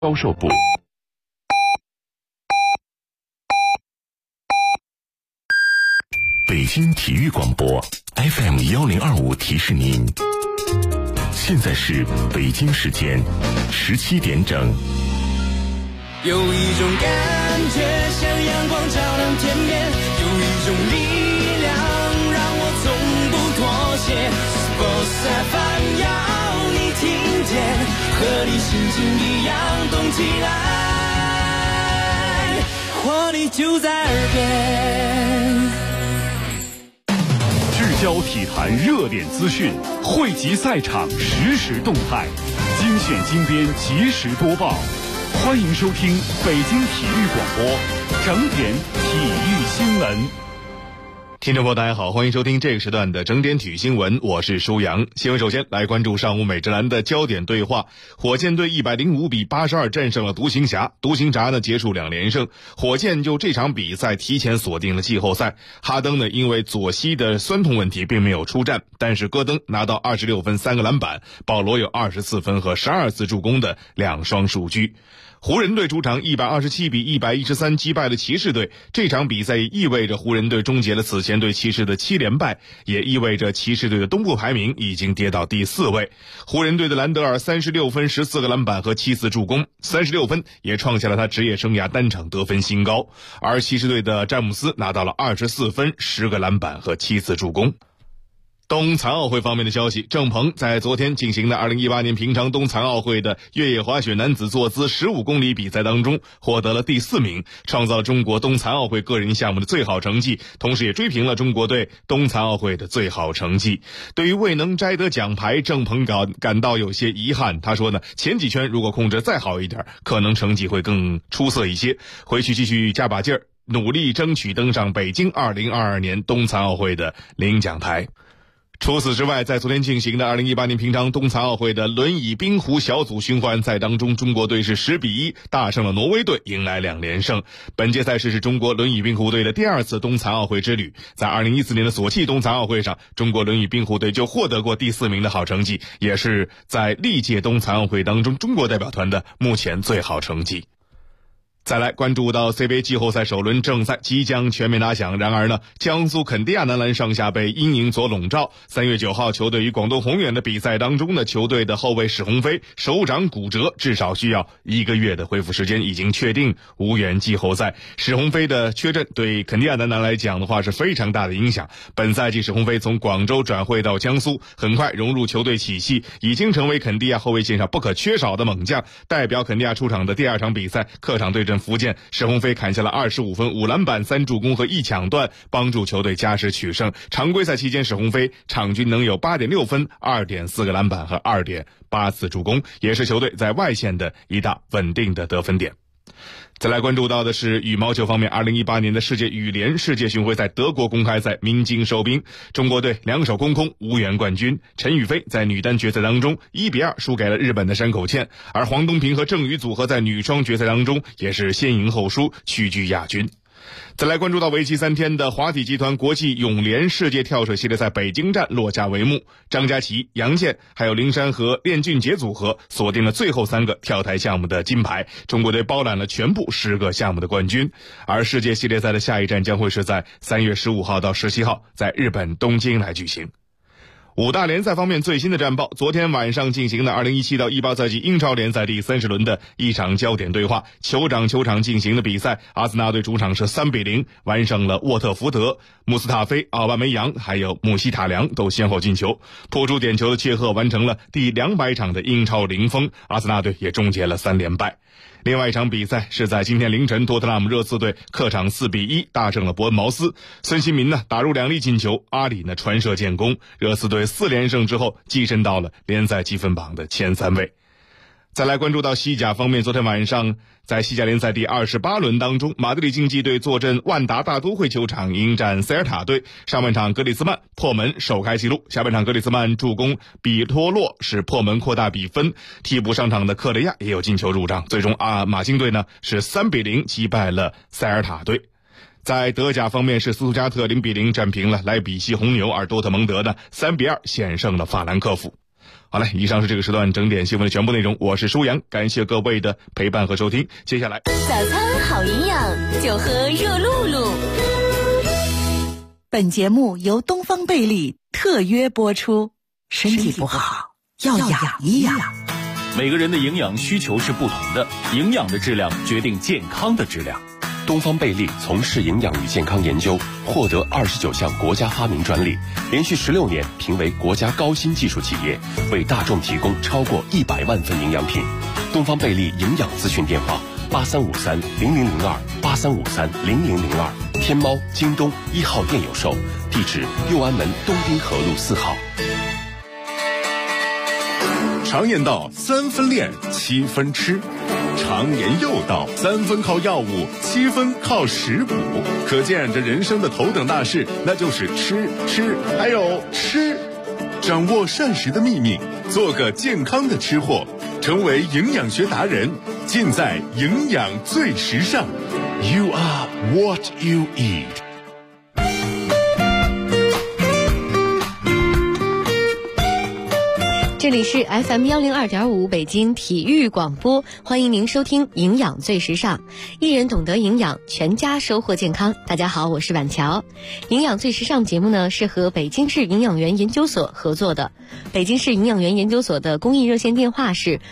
销售部。北京体育广播 FM1025 提示您，现在是北京时间17点整。 有一种感觉像阳光照亮天边，有一种力量让我从不妥协。Sports FM 要你听见，和你心情一样动起来，活力就在耳边。 聚焦体坛热点资讯，汇集赛场实时动态，精选精编及时播报。欢迎收听北京体育广播整点体育新闻。 听众朋友大家好，欢迎收听这个时段的整点体育新闻，我是舒阳。新闻首先来关注上午美职篮的焦点对话，火箭队105比82战胜了独行侠，独行侠呢结束2连胜，火箭就这场比赛提前锁定了季后赛。哈登呢因为左膝的酸痛问题并没有出战，但是戈登拿到26分3个篮板，保罗有24分和12次助攻的2双数据。湖人队主场127比113击败了骑士队，这场比赛意味着湖人队终结了此前对骑士的7连败，也意味着骑士队的东部排名已经跌到第4位。湖人队的兰德尔36分14个篮板和7次助攻，36分也创下了他职业生涯单场得分新高，而骑士队的詹姆斯拿到了24分10个篮板和7次助攻。冬残奥会方面的消息，郑鹏在昨天进行的2018年平昌冬残奥会的越野滑雪男子坐姿15公里比赛当中获得了第4名，创造了中国冬残奥会个人项目的最好成绩，同时也追平了中国队冬残奥会的最好成绩。对于未能摘得奖牌，郑鹏感到有些遗憾，他说呢，前几圈如果控制再好一点，可能成绩会更出色一些，回去继续加把劲儿，努力争取登上北京2022年冬残奥会的领奖台。除此之外，在昨天进行的2018年平昌冬残奥会的轮椅冰壶小组循环赛当中，中国队是10比1大胜了挪威队，迎来2连胜。本届赛事是中国轮椅冰壶队的第2次冬残奥会之旅。在2014年的索契冬残奥会上，中国轮椅冰壶队就获得过第4名的好成绩，也是在历届冬残奥会当中中国代表团的目前最好成绩。再来关注到 CBA 季后赛首轮正赛即将全面打响，然而呢，江苏肯迪亚男篮上下被阴影所笼罩。3月9号球队与广东宏远的比赛当中呢，球队的后卫史鸿飞手掌骨折，至少需要1个月的恢复时间，已经确定无缘季后赛。史鸿飞的缺阵对肯迪亚男篮来讲的话是非常大的影响。本赛季史鸿飞从广州转会到江苏，很快融入球队体系，已经成为肯迪亚后卫线上不可缺少的猛将。代表肯迪亚出场的第2场比赛，客场对阵福建，史鸿飞砍下了25分5篮板3助攻和1抢断，帮助球队加时取胜。常规赛期间，史鸿飞场均能有 8.6 分 2.4 个篮板和 2.8 次助攻，也是球队在外线的一大稳定的得分点。再来关注到的是羽毛球方面，2018年的世界羽联世界巡回赛德国公开赛鸣金收兵，中国队2手空空无缘冠军。陈雨菲在女单决赛当中1比2输给了日本的山口茜，而黄东萍和郑宇组合在女双决赛当中也是先赢后输，屈居亚军。再来关注到为期3天的华体集团国际泳联世界跳水系列赛北京站落下帷幕，张家齐、杨健还有林珊和练俊杰组合锁定了最后3个跳台项目的金牌，中国队包揽了全部10个项目的冠军。而世界系列赛的下一站将会是在3月15号到17号在日本东京来举行。5大联赛方面最新的战报，昨天晚上进行的2017到18赛季英超联赛第30轮的一场焦点对话，酋长进行的比赛，阿森纳队主场是3比0完胜了沃特福德，穆斯塔菲、奥巴梅扬还有姆希塔良都先后进球，破出点球的切赫完成了第200场的英超零封，阿森纳队也终结了3连败。另外一场比赛是在今天凌晨，托特纳姆热刺队客场4比1大胜了伯恩茅斯，孙兴民呢打入2粒进球，阿里呢传射建功，热刺队4连胜之后跻身到了联赛积分榜的前3位。再来关注到西甲方面，昨天晚上在西甲联赛第28轮当中，马德里竞技队坐镇万达大都会球场迎战塞尔塔队。上半场格里兹曼破门首开纪录，下半场格里兹曼助攻比托洛使破门扩大比分，替补上场的克雷亚也有进球入账，最终马竞队呢是3比0击败了塞尔塔队。在德甲方面，是斯图加特0比0战平了莱比锡红牛，而多特蒙德呢3比2险胜了法兰克福。 好嘞，以上是这个时段整点新闻的全部内容，我是舒阳，感谢各位的陪伴和收听。接下来， 早餐好营养，就喝热露露。 本节目由东方贝利特约播出。身体不好要养一养。 每个人的营养需求是不同的，营养的质量决定健康的质量。 东方贝利从事营养与健康研究，获得29项国家发明专利，连续16年评为国家高新技术企业，为大众提供超过100万份营养品。东方贝利营养咨询电话8353-0002，8353-0002，天猫、京东1号店有售，地址右安门东滨河路4号。 常言道3分练7分吃，常言又道3分靠药物7分靠食补，可见这人生的头等大事那就是吃还有吃。掌握膳食的秘密，做个健康的吃货，成为营养学达人，尽在营养最时尚。 You are what you eat。 这里是 FM102.5 北京体育广播，欢迎您收听营养最时尚，一人懂得营养，全家收获健康。大家好，我是婉乔。营养最时尚节目呢是和北京市营养员研究所合作的，北京市营养员研究所的公益热线电话是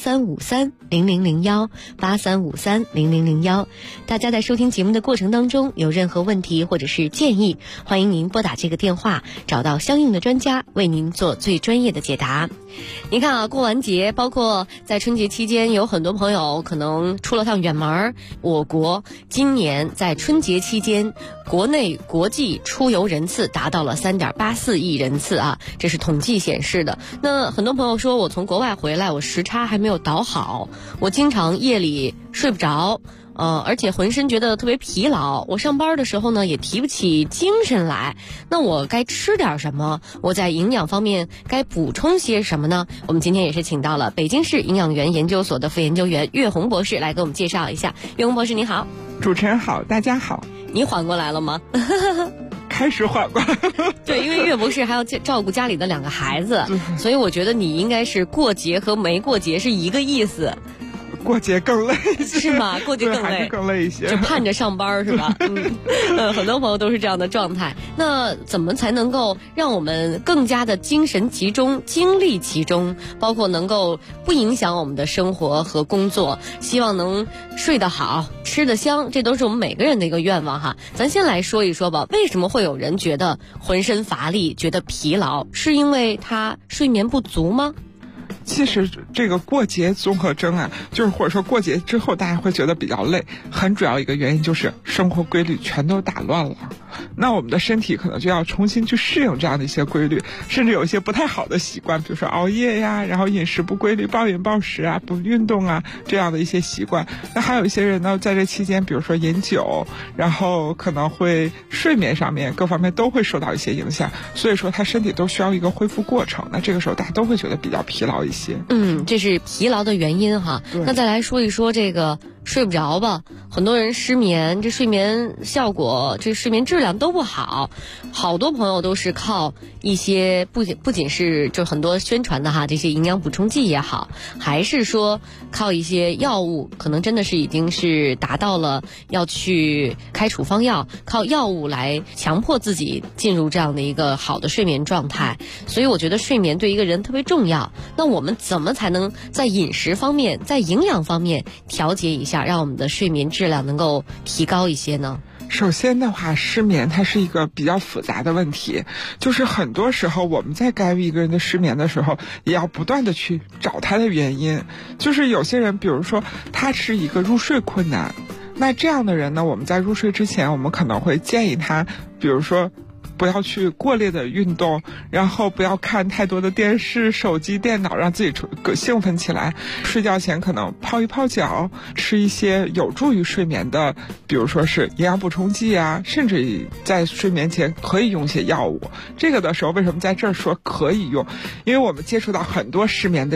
8353-0001，8353-0001。大家在收听节目的过程当中有任何问题或者是建议，欢迎您拨打这个电话，找到相应的专家为您做最专业的解答。您看啊，过完节，包括在春节期间，有很多朋友可能出了趟远门。我国今年在春节期间，国内国际出游人次达到了3.84亿人次啊，这是统计显示的。那很多朋友说，我从国外回来，我时差还没有倒好，我经常夜里睡不着。而且浑身觉得特别疲劳，我上班的时候呢也提不起精神来，那我该吃点什么？我在营养方面该补充些什么呢？我们今天也是请到了北京市营养员研究所的副研究员岳红博士来给我们介绍一下。岳红博士你好。 主持人好，大家好。 你缓过来了吗？ 开始缓过来了。 对，因为岳博士还要照顾家里的2个孩子，所以我觉得你应该是过节和没过节是一个意思。 过节更累是吗？过节更累， 还是更累一些， 就盼着上班是吧？很多朋友都是这样的状态。那怎么才能够让我们更加的精神集中、精力集中，包括能够不影响我们的生活和工作？希望能睡得好、吃得香，这都是我们每个人的一个愿望哈。咱先来说一说吧，为什么会有人觉得浑身乏力、觉得疲劳？是因为他睡眠不足吗？ 其实这个过节综合征啊，就是或者说过节之后大家会觉得比较累，很主要一个原因就是生活规律全都打乱了。那我们的身体可能就要重新去适应这样的一些规律，甚至有一些不太好的习惯，比如说熬夜呀，然后饮食不规律、暴饮暴食啊、不运动啊，这样的一些习惯。那还有一些人呢，在这期间比如说饮酒，然后可能会睡眠上面各方面都会受到一些影响，所以说他身体都需要一个恢复过程。那这个时候大家都会觉得比较疲劳一些。 这是疲劳的原因哈。那再来说一说这个睡不着吧，很多人失眠，这睡眠效果、这睡眠质量都不好。好多朋友都是靠一些不仅是就很多宣传的哈，这些营养补充剂也好，还是说靠一些药物，可能真的是已经是达到了要去开处方药，靠药物来强迫自己进入这样的一个好的睡眠状态。所以我觉得睡眠对一个人特别重要。那我们怎么才能在饮食方面、在营养方面调节一下，让我们的睡眠质量能够提高一些呢？ 首先的话，失眠它是一个比较复杂的问题，就是很多时候我们在干预一个人的失眠的时候，也要不断的去找他的原因。就是有些人比如说他是一个入睡困难，那这样的人呢，我们在入睡之前，我们可能会建议他比如说不要去过烈的运动，然后不要看太多的电视、手机、电脑，让自己兴奋起来。睡觉前可能泡一泡脚，吃一些有助于睡眠的，比如说是营养补充剂啊，甚至在睡眠前可以用一些药物。这个的时候为什么在这儿说可以用？因为我们接触到很多失眠的人，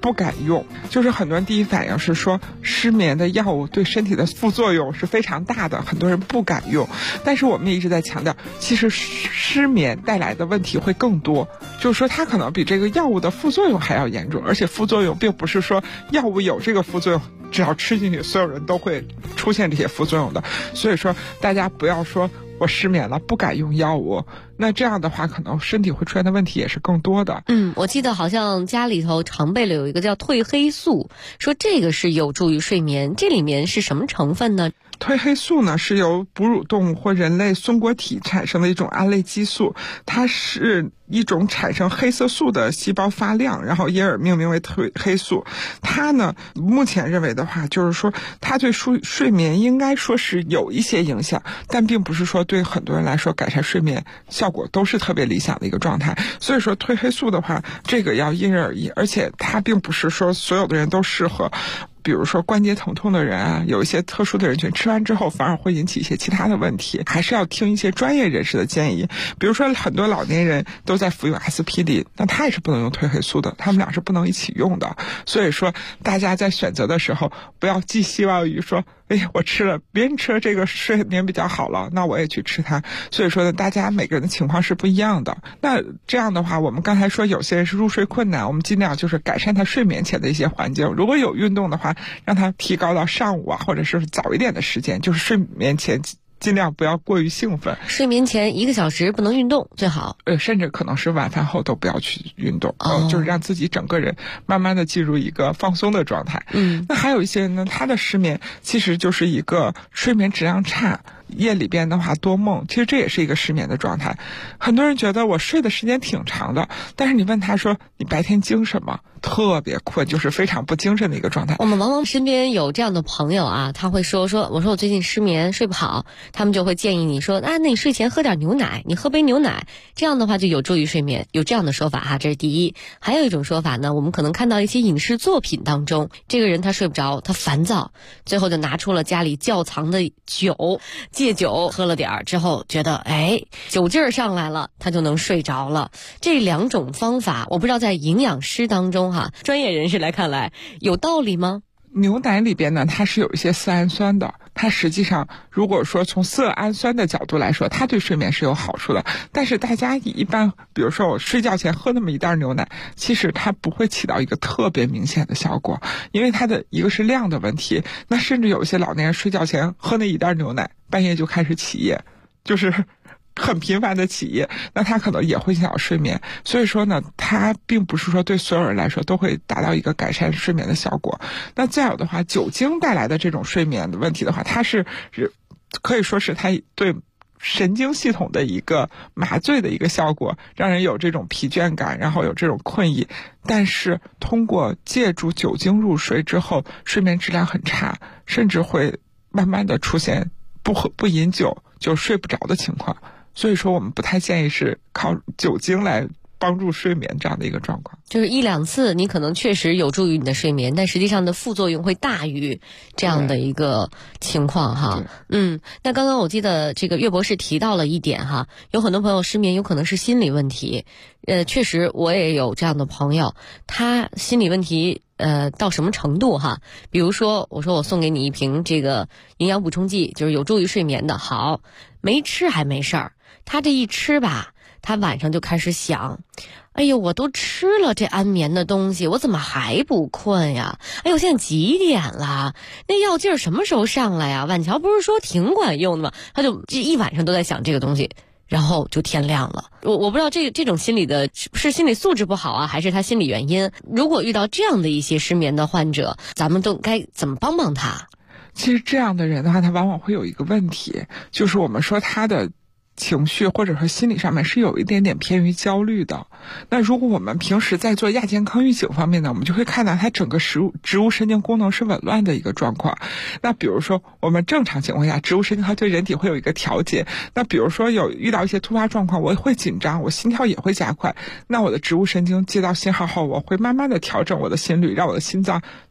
不敢用。就是很多人第一反应是说失眠的药物对身体的副作用是非常大的，很多人不敢用。但是我们也一直在强调，其实失眠带来的问题会更多，就是说它可能比这个药物的副作用还要严重，而且副作用并不是说药物有这个副作用只要吃进去所有人都会出现这些副作用的。所以说大家不要说我失眠了不敢用药物，那这样的话可能身体会出现的问题也是更多的。 我记得好像家里头常备了有一个叫褪黑素，说这个是有助于睡眠，这里面是什么成分呢？ 褪黑素呢是由哺乳动物或人类松果体产生的一种胺类激素，它是一种产生黑色素的细胞发亮，然后因而命名为褪黑素。它呢目前认为的话，就是说它对睡眠应该说是有一些影响，但并不是说对很多人来说改善睡眠效果都是特别理想的一个状态。所以说褪黑素的话，这个要因人而异，而且它并不是说所有的人都适合。比如说关节疼痛的人啊，有一些特殊的人群吃完之后反而会引起一些其他的问题，还是要听一些专业人士的建议。比如说很多老年人都在服用阿司匹林，那他也是不能用褪黑素的，他们俩是不能一起用的。所以说大家在选择的时候不要寄希望于说我吃了别人吃了这个睡眠比较好了，那我也去吃它。所以说呢，大家每个人的情况是不一样的。那这样的话，我们刚才说有些人是入睡困难，我们尽量就是改善他睡眠前的一些环境。如果有运动的话，让他提高到上午啊，或者是早一点的时间，就是睡眠前尽量不要过于兴奋。 睡眠前1个小时不能运动最好， 甚至可能是晚饭后都不要去运动，就是让自己整个人慢慢的进入一个放松的状态。那还有一些人呢，他的失眠其实就是一个睡眠质量差，夜里边的话多梦，其实这也是一个失眠的状态。很多人觉得我睡的时间挺长的，但是你问他说你白天精神吗？特别困，就是非常不精神的一个状态。 我们往往身边有这样的朋友啊，他会说我说我最近失眠睡不好，他们就会建议你说那你睡前喝点牛奶，你喝杯牛奶，这样的话就有助于睡眠，有这样的说法哈，这是第一。还有一种说法呢，我们可能看到一些影视作品当中，这个人他睡不着，他烦躁，最后就拿出了家里窖藏的酒，戒酒喝了点儿之后觉得酒劲儿上来了，他就能睡着了。这2种方法我不知道在营养师当中专业人士来看来有道理吗？ 牛奶里边呢，它是有一些色氨酸的，它实际上如果说从色氨酸的角度来说，它对睡眠是有好处的。但是大家一般比如说我睡觉前喝那么一袋牛奶，其实它不会起到一个特别明显的效果，因为它的一个是量的问题，那甚至有一些老年人睡觉前喝那一袋牛奶，半夜就开始起夜，就是很频繁的起夜，那他可能也会影响睡眠。所以说呢，它并不是说对所有人来说都会达到一个改善睡眠的效果。那再有的话，酒精带来的这种睡眠的问题的话，它是可以说是它对神经系统的一个麻醉的一个效果，让人有这种疲倦感，然后有这种困意。但是通过借助酒精入睡之后，睡眠质量很差，甚至会慢慢的出现不饮酒就睡不着的情况。所以说我们不太建议是靠酒精来帮助睡眠这样的一个状况。 就是1、2次你可能确实有助于你的睡眠，但实际上的副作用会大于这样的一个情况哈。那刚刚我记得这个岳博士提到了一点哈，有很多朋友失眠有可能是心理问题。确实我也有这样的朋友，他心理问题到什么程度哈？比如说我说我送给你一瓶这个营养补充剂，就是有助于睡眠的，好，没吃还没事儿，他这一吃吧，他晚上就开始想，我都吃了这安眠的东西，我怎么还不困呀？现在几点了？那药劲儿什么时候上来呀？晚桥不是说挺管用的吗？他就一晚上都在想这个东西，然后就天亮了。我不知道这种心理的是心理素质不好啊，还是他心理原因。如果遇到这样的一些失眠的患者，咱们都该怎么帮帮他？ 其实这样的人的话，他往往会有一个问题，就是我们说他的情绪或者说心理上面是有一点点偏于焦虑的。那如果我们平时在做亚健康预警方面呢，我们就会看到它整个植物神经功能是紊乱的一个状况。那比如说我们正常情况下，植物神经它对人体会有一个调节，那比如说遇到一些突发状况，我会紧张，我心跳也会加快，那我的植物神经接到信号后，我会慢慢的调整我的心率，让我的心脏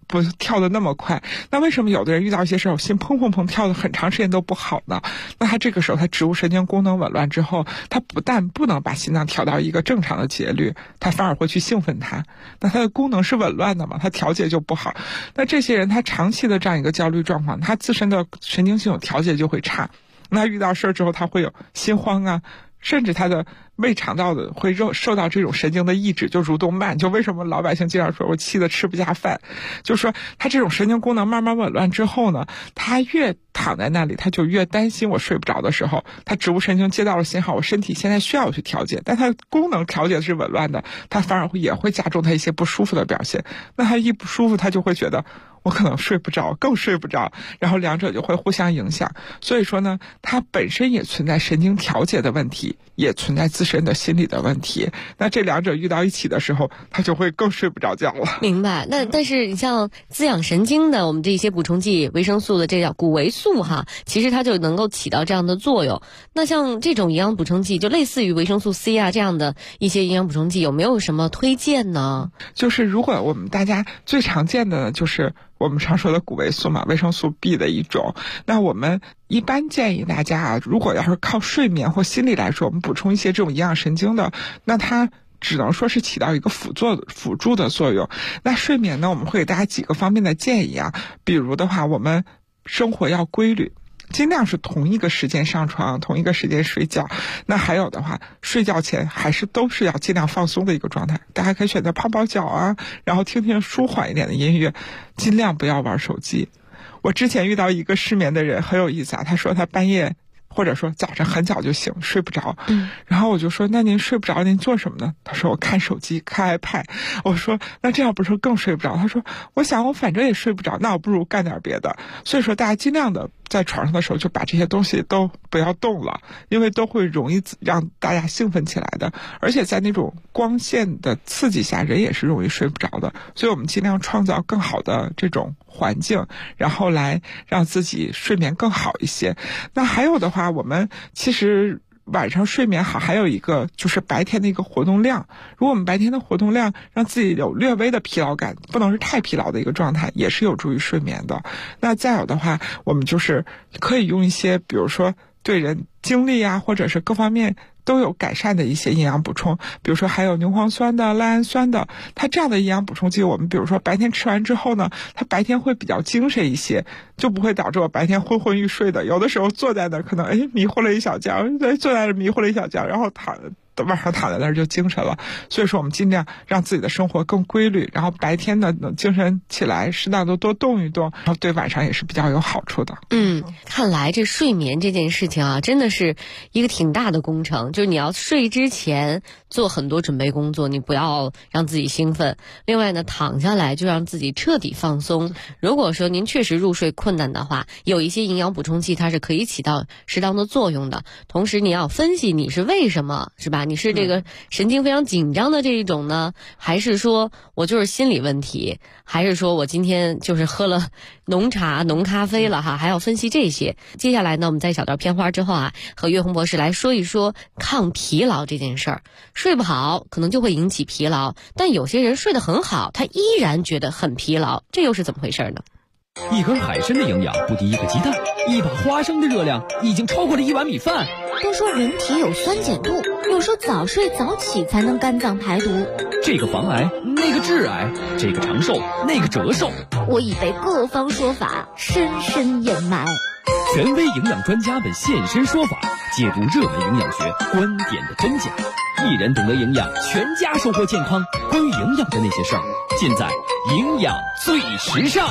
不跳得那么快。那为什么有的人遇到一些事儿，心砰砰砰跳的很长时间都不好呢？那他这个时候他植物神经功能紊乱之后，他不但不能把心脏调到一个正常的节律，他反而会去兴奋它。那他的功能是紊乱的嘛，他调节就不好。那这些人他长期的这样一个焦虑状况，他自身的神经系统调节就会差。那遇到事儿之后，他会有心慌啊，甚至他的胃肠道的会受到这种神经的抑制，就蠕动慢。就为什么老百姓经常说我气得吃不下饭，就是说他这种神经功能慢慢紊乱之后呢，他越躺在那里，他就越担心我睡不着的时候，他植物神经接到了信号，我身体现在需要我去调节，但他功能调节是紊乱的，他反而也会加重他一些不舒服的表现。那他一不舒服，他就会觉得我可能睡不着，更睡不着，然后两者就会互相影响。所以说呢，它本身也存在神经调节的问题，也存在自身的心理的问题。那这两者遇到一起的时候，他就会更睡不着觉了。 明白。那但是你像滋养神经的我们这些补充剂，维生素的这叫谷维素哈，其实它就能够起到这样的作用。那像这种营养补充剂，就类似于维生素 C 啊这样的一些营养补充剂，有没有什么推荐呢？ 就是如果我们大家最常见的呢，就是我们常说的谷维素嘛，维生素 B 的一种。那我们一般建议大家啊，如果要是靠睡眠或心理来说，我们补充一些这种营养神经的，那它只能说是起到一个辅助的作用。那睡眠呢，我们会给大家几个方面的建议啊，比如的话，我们生活要规律，尽量是同一个时间上床，同一个时间睡觉。那还有的话，睡觉前还是都是要尽量放松的一个状态，大家可以选择泡泡脚啊，然后听听舒缓一点的音乐，尽量不要玩手机。我之前遇到一个失眠的人很有意思啊，他说他半夜或者说早上很早就醒，睡不着。然后我就说那您睡不着您做什么呢？他说我看手机看 iPad。我说那这样不是更睡不着？他说我想我反正也睡不着，那我不如干点别的。所以说大家尽量的在床上的时候就把这些东西都不要动了，因为都会容易让大家兴奋起来的。而且在那种光线的刺激下，人也是容易睡不着的。所以我们尽量创造更好的这种环境，然后来让自己睡眠更好一些。那还有的话，我们其实晚上睡眠好，还有一个就是白天的一个活动量。如果我们白天的活动量让自己有略微的疲劳感，不能是太疲劳的一个状态，也是有助于睡眠的。那再有的话，我们就是可以用一些比如说对人精力啊，或者是各方面都有改善的一些营养补充，比如说还有牛磺酸的、赖氨酸的。它这样的营养补充剂，我们比如说白天吃完之后呢，它白天会比较精神一些，就不会导致我白天昏昏欲睡的。有的时候坐在那儿可能迷糊了一小觉，坐在那儿迷糊了一小觉，然后晚上躺在那儿就精神了。所以说我们尽量让自己的生活更规律，然后白天呢精神起来，适当的多动一动，然后对晚上也是比较有好处的。 看来这睡眠这件事情啊，真的是一个挺大的工程，就是你要睡之前做很多准备工作，你不要让自己兴奋。另外呢，躺下来就让自己彻底放松。如果说您确实入睡困难的话，有一些营养补充剂它是可以起到适当的作用的。同时你要分析你是为什么，是吧？你是这个神经非常紧张的这一种呢，还是说我就是心理问题，还是说我今天就是喝了浓茶浓咖啡了哈，还要分析这些。接下来呢，我们在小道片花之后啊，和岳红博士来说一说抗疲劳这件事儿。睡不好可能就会引起疲劳，但有些人睡得很好，他依然觉得很疲劳，这又是怎么回事呢？ 一根海参的营养不敌一个鸡蛋，一把花生的热量已经超过了1碗米饭。 都说人体有酸碱度，有时候早睡早起才能肝脏排毒。 这个防癌，那个致癌，这个长寿，那个折寿。 我已被各方说法深深掩埋。 权威营养专家们现身说法，解读热门营养学观点的真假。一人懂得营养，全家收获健康。关于营养的那些事儿，尽在营养最时尚。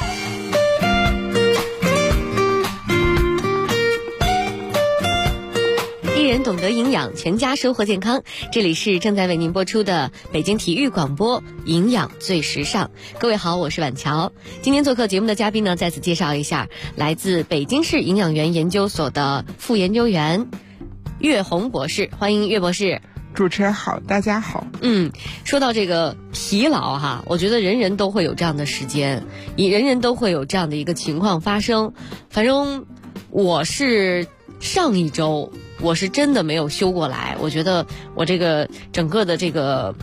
一人懂得营养，全家收获健康。这里是正在为您播出的北京体育广播营养最时尚。各位好，我是婉乔。今天做客节目的嘉宾呢，再次介绍一下，来自北京市营养园研究所的副研究员岳红博士。欢迎岳博士。 主持人好，大家好。 说到这个疲劳哈，我觉得人人都会有这样的时间，人人都会有这样的一个情况发生。反正我是上一周我是真的没有休过来，我觉得我这个整个的这个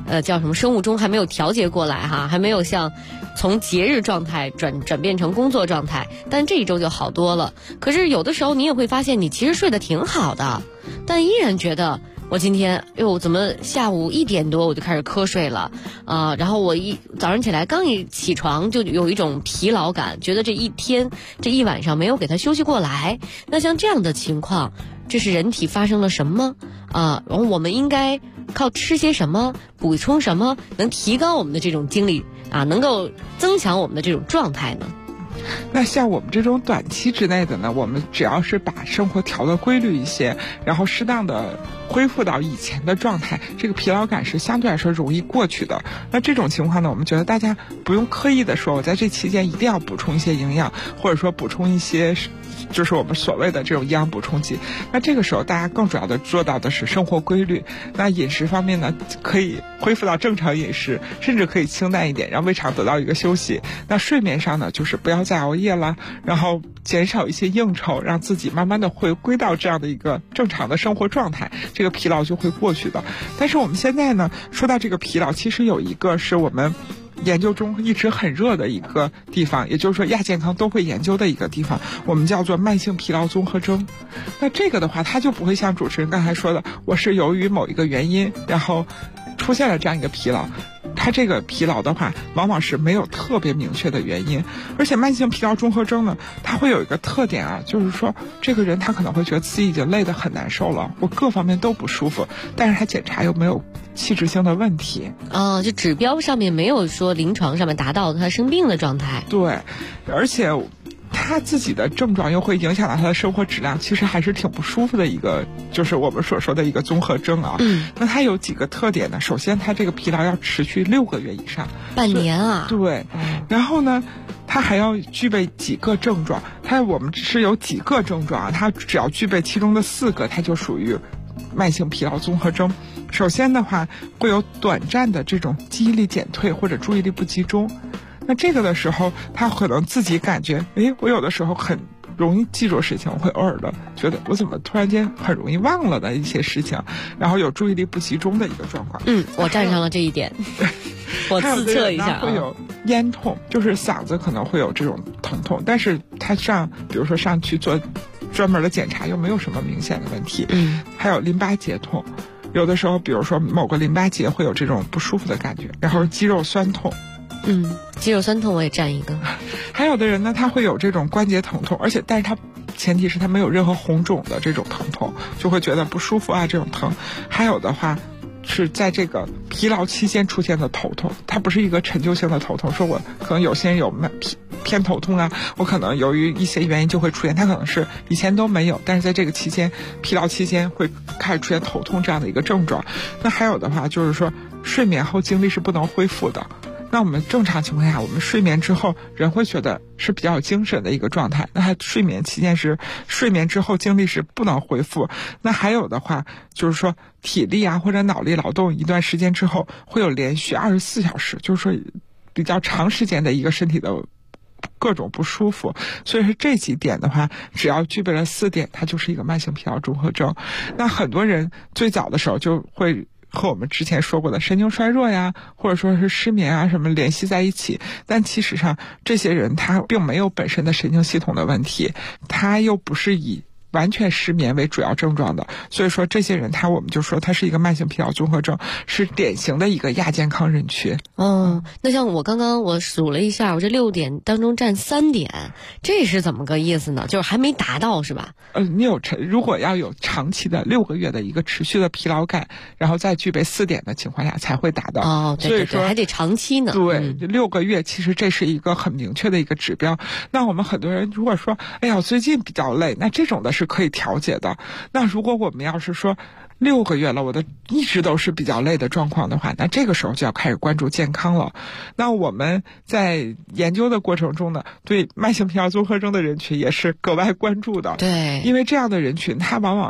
叫什么生物钟还没有调节过来哈，还没有像从节日状态转变成工作状态，但这一周就好多了。可是有的时候你也会发现，你其实睡得挺好的，但依然觉得我今天怎么下午1点多我就开始瞌睡了然后我早上起来刚一起床就有一种疲劳感，觉得这一天这一晚上没有给他休息过来。那像这样的情况，这是人体发生了什么然后我们应该靠吃些什么，补充什么，能提高我们的这种精力能够增强我们的这种状态呢？ 那像我们这种短期之内的呢，我们只要是把生活调得规律一些，然后适当的恢复到以前的状态，这个疲劳感是相对来说容易过去的。那这种情况呢，我们觉得大家不用刻意的说我在这期间一定要补充一些营养，或者说补充一些就是我们所谓的这种营养补充剂。那这个时候大家更主要的做到的是生活规律。那饮食方面呢，可以恢复到正常饮食，甚至可以清淡一点，让胃肠得到一个休息。那睡眠上呢，就是不要再熬夜了，然后减少一些应酬，让自己慢慢的回归到这样的一个正常的生活状态，这个疲劳就会过去的。但是我们现在呢，说到这个疲劳，其实有一个是我们研究中一直很热的一个地方，也就是说亚健康都会研究的一个地方，我们叫做慢性疲劳综合征。那这个的话，它就不会像主持人刚才说的，我是由于某一个原因然后出现了这样一个疲劳。它这个疲劳的话，往往是没有特别明确的原因。而且慢性疲劳综合征呢，它会有一个特点就是说这个人他可能会觉得自己已经累得很难受了，我各方面都不舒服，但是他检查又没有器质性的问题就指标上面没有说临床上面达到他生病的状态。 对，而且他自己的症状又会影响到他的生活质量，其实还是挺不舒服的一个，就是我们所说的一个综合征那它有几个特点呢？首先，它这个疲劳要持续6个月以上， 半年对，然后呢，它还要具备几个症状，我们是有几个症状它只要具备其中的4个，它就属于慢性疲劳综合征。首先的话，会有短暂的这种记忆力减退或者注意力不集中。那这个的时候，他可能自己感觉，我有的时候很容易记住事情，我会偶尔的觉得我怎么突然间很容易忘了的一些事情，然后有注意力不集中的一个状况。 我占上了这一点，我自测一下会有咽痛，就是嗓子可能会有这种疼痛，但是他比如说上去做专门的检查，又没有什么明显的问题。还有淋巴结痛，有的时候比如说某个淋巴结会有这种不舒服的感觉，然后肌肉酸痛。 肌肉酸痛我也占一个。 还有的人呢，他会有这种关节疼痛，但是他前提是他没有任何红肿的这种疼痛，就会觉得不舒服这种疼。还有的话是在这个疲劳期间出现的头痛，它不是一个陈旧性的头痛，说我可能有些人有偏头痛我可能由于一些原因就会出现，它可能是以前都没有，但是在这个期间疲劳期间会开始出现头痛这样的一个症状。那还有的话就是说睡眠后精力是不能恢复的。那我们正常情况下，我们睡眠之后人会觉得是比较有精神的一个状态，那睡眠期间是睡眠之后精力是不能恢复。那还有的话就是说体力或者脑力劳动一段时间之后会有连续24小时，就是说比较长时间的一个身体的各种不舒服。所以说这几点的话，只要具备了4点，它就是一个慢性疲劳综合征。那很多人最早的时候就会和我们之前说过的神经衰弱或者说是失眠什么联系在一起，但其实上这些人他并没有本身的神经系统的问题，他又不是以完全失眠为主要症状的，所以说这些人我们就说他是一个慢性疲劳综合征，是典型的一个亚健康人群。 那像我刚刚我数了一下，我这6点当中占3点，这是怎么个意思呢？就是还没达到是吧？ 如果要有长期的6个月的一个持续的疲劳感，然后再具备4点的情况下才会达到。 对对对，所以说还得长期呢。 对，6个月其实这是一个很明确的一个指标。那我们很多人如果说我最近比较累，那这种的是可以调节的。那如果我们要是说6个月了，我一直都是比较累的状况的话，那这个时候就要开始关注健康了。那我们在研究的过程中呢，对慢性疲劳综合征的人群也是格外关注的。 对， 因为这样的人群他往往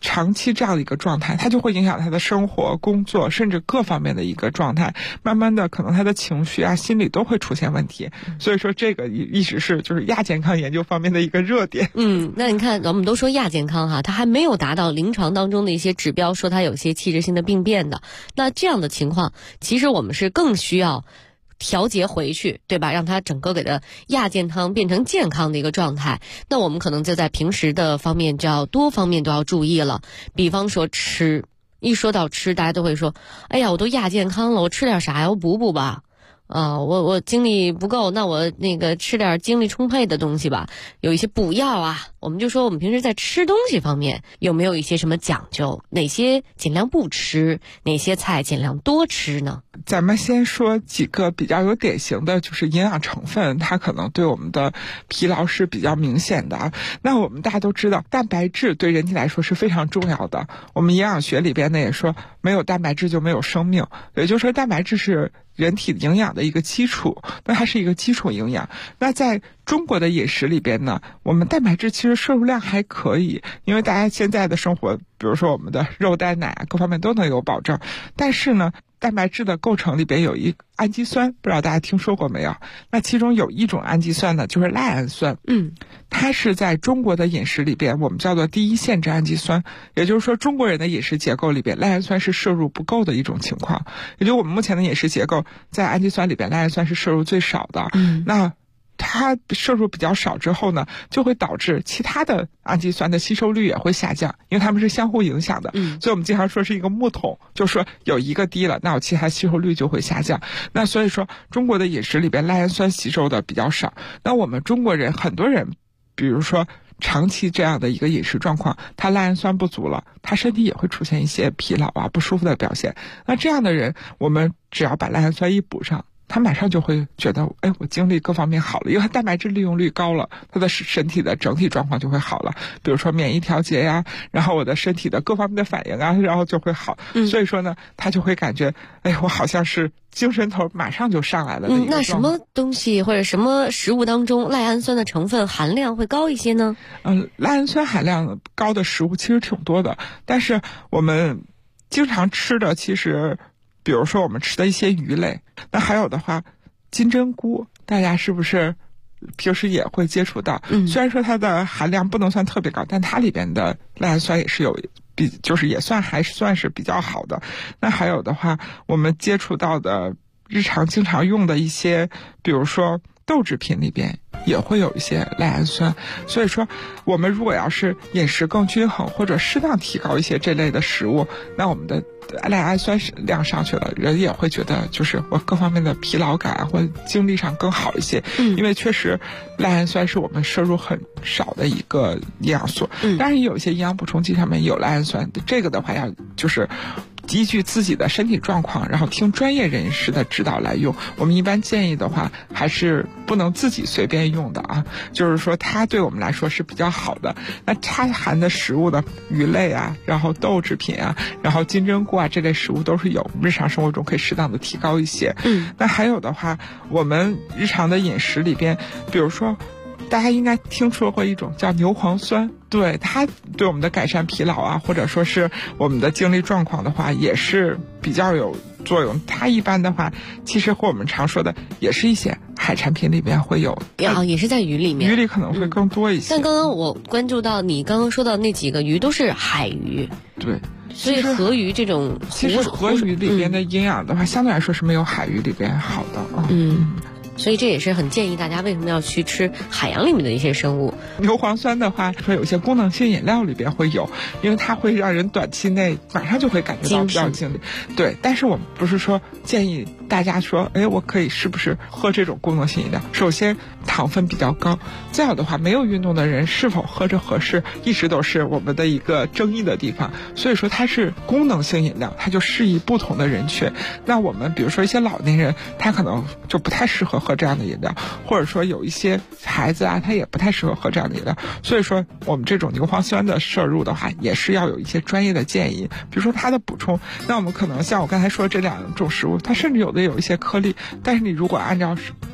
长期这样的一个状态，它就会影响他的生活、工作，甚至各方面的一个状态。慢慢的，可能他的情绪啊、心理都会出现问题。所以说，这个一直是就是亚健康研究方面的一个热点。 那你看，我们都说亚健康哈，它还没有达到临床当中的一些指标，说它有些器质性的病变的。那这样的情况，其实我们是更需要调节回去，对吧？让它整个给它亚健康变成健康的一个状态。那我们可能就在平时的方面就要多方面都要注意了。比方说吃，一说到吃，大家都会说，哎呀，我都亚健康了，我吃点啥呀？我补补吧。我精力不够，那我那个吃点精力充沛的东西吧，有一些补药啊。我们就说我们平时在吃东西方面有没有一些什么讲究？哪些尽量不吃，哪些菜尽量多吃呢？ 咱们先说几个比较有典型的就是营养成分，它可能对我们的疲劳是比较明显的。那我们大家都知道，蛋白质对人体来说是非常重要的。我们营养学里边呢也说，没有蛋白质就没有生命，也就是说蛋白质是人体营养的一个基础，那它是一个基础营养。那在中国的饮食里边呢，我们蛋白质其实摄入量还可以，因为大家现在的生活，比如说我们的肉蛋奶啊，各方面都能有保证。但是呢，蛋白质的构成里边有一氨基酸，不知道大家听说过没有？那其中有一种氨基酸呢，就是赖氨酸。它是在中国的饮食里边，我们叫做第一限制氨基酸。也就是说，中国人的饮食结构里边，赖氨酸是摄入不够的一种情况。也就我们目前的饮食结构，在氨基酸里边，赖氨酸是摄入最少的。那它摄入比较少之后呢，就会导致其他的氨基酸的吸收率也会下降，因为它们是相互影响的。所以我们经常说是一个木桶，就是说有一个低了，那我其他吸收率就会下降。那所以说中国的饮食里边赖氨酸吸收的比较少。那我们中国人很多人，比如说长期这样的一个饮食状况，他赖氨酸不足了，他身体也会出现一些疲劳啊、不舒服的表现。那这样的人，我们只要把赖氨酸一补上，他马上就会觉得，哎，我精力各方面好了，因为他蛋白质利用率高了，他的身体的整体状况就会好了。比如说免疫调节呀，然后我的身体的各方面的反应啊，然后就会好。所以说呢，他就会感觉，哎，我好像是精神头马上就上来了。 那什么东西或者什么食物当中赖氨酸的成分含量会高一些呢？ 赖氨酸含量高的食物其实挺多的，但是我们经常吃的其实，比如说我们吃的一些鱼类，那还有的话，金针菇，大家是不是平时也会接触到？虽然说它的含量不能算特别高，但它里边的赖氨酸也是有就是也还算是比较好的。那还有的话，我们接触到的日常经常用的一些，比如说豆制品里边也会有一些赖氨酸。所以说我们如果要是饮食更均衡，或者适当提高一些这类的食物，那我们的赖氨酸量上去了，人也会觉得就是我各方面的疲劳感或精力上更好一些。因为确实赖氨酸是我们摄入很少的一个营养素。当然也有一些营养补充剂上面有赖氨酸，这个的话要就是依据自己的身体状况，然后听专业人士的指导来用。我们一般建议的话，还是不能自己随便用的啊，就是说它对我们来说是比较好的。那它含的食物的鱼类啊，然后豆制品啊，然后金针菇啊，这类食物都是有，日常生活中可以适当的提高一些。那还有的话，我们日常的饮食里边，比如说大家应该听说过一种叫牛磺酸，对，它对我们的改善疲劳啊，或者说是我们的精力状况的话，也是比较有作用。它一般的话，其实和我们常说的也是一些海产品里边会有， 也是在鱼里面， 鱼里可能会更多一些。 但刚刚我关注到你刚刚说到那几个鱼都是海鱼， 对， 所以河鱼这种其实河鱼里边的营养的话，相对来说是没有海鱼里边好的。 所以这也是很建议大家为什么要去吃海洋里面的一些生物。 牛磺酸的话，说有些功能性饮料里边会有，因为它会让人短期内马上就会感觉到比较精力。对，但是我们不是说建议大家说，哎，我可以是不是喝这种功能性饮料？首先糖分比较高，再有的话，没有运动的人是否喝着合适，一直都是我们的一个争议的地方。所以说它是功能性饮料，它就适宜不同的人群。那我们比如说一些老年人，他可能就不太适合喝这样的饮料，或者说有一些孩子啊，他也不太适合喝这样的饮料。所以说我们这种牛磺酸的摄入的话，也是要有一些专业的建议，比如说它的补充。那我们可能像我刚才说这两种食物，它甚至有的有一些颗粒，但是你如果按照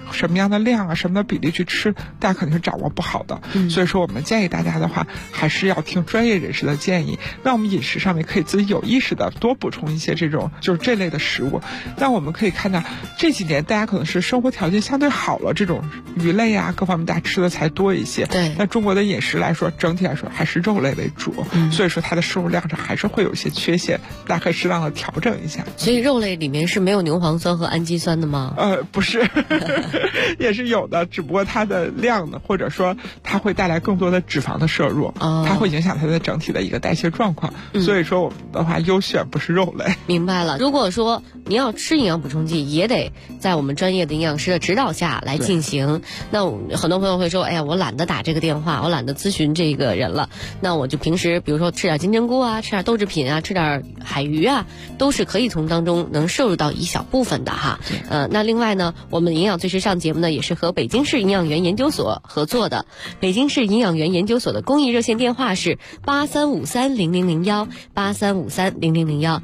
什么样的量啊，什么的比例去吃，大家肯定是掌握不好的。所以说我们建议大家的话，还是要听专业人士的建议，让我们饮食上面可以自己有意识的多补充一些这种就是这类的食物。但我们可以看到这几年大家可能是生活条件相对好了，这种鱼类啊各方面大家吃的才多一些。 对， 那中国的饮食来说，整体来说还是肉类为主，所以说它的摄入量上还是会有一些缺陷，大家可以适当的调整一下。 所以肉类里面是没有牛磺酸和氨基酸的吗？ 不是，也是有的，只不过它的量呢，或者说它会带来更多的脂肪的摄入，它会影响它的整体的一个代谢状况。所以说我们的话优选不是肉类。 明白了。如果说你要吃营养补充剂，也得在我们专业的营养师的指导下来进行。那很多朋友会说，哎呀，我懒得打这个电话，我懒得咨询这个人了，那我就平时比如说吃点金针菇啊，吃点豆制品啊，吃点海鱼啊，都是可以从当中能摄入到一小部分的哈。那另外呢，我们营养最时尚节目呢也是和北京市营养员研究所合作的。北京市营养员研究所的公益热线电话是83530001，83530001。